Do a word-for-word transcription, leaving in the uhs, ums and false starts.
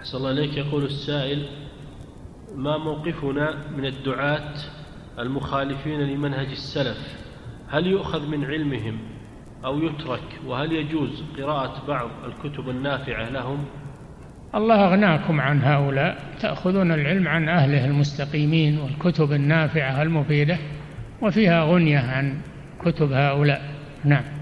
أحسن الله إليك. يقول السائل: ما موقفنا من الدعاة المخالفين لمنهج السلف؟ هل يؤخذ من علمهم أو يترك؟ وهل يجوز قراءة بعض الكتب النافعة لهم؟ الله أغناكم عن هؤلاء، تأخذون العلم عن أهله المستقيمين والكتب النافعة المفيدة، وفيها غنية عن كتب هؤلاء. نعم.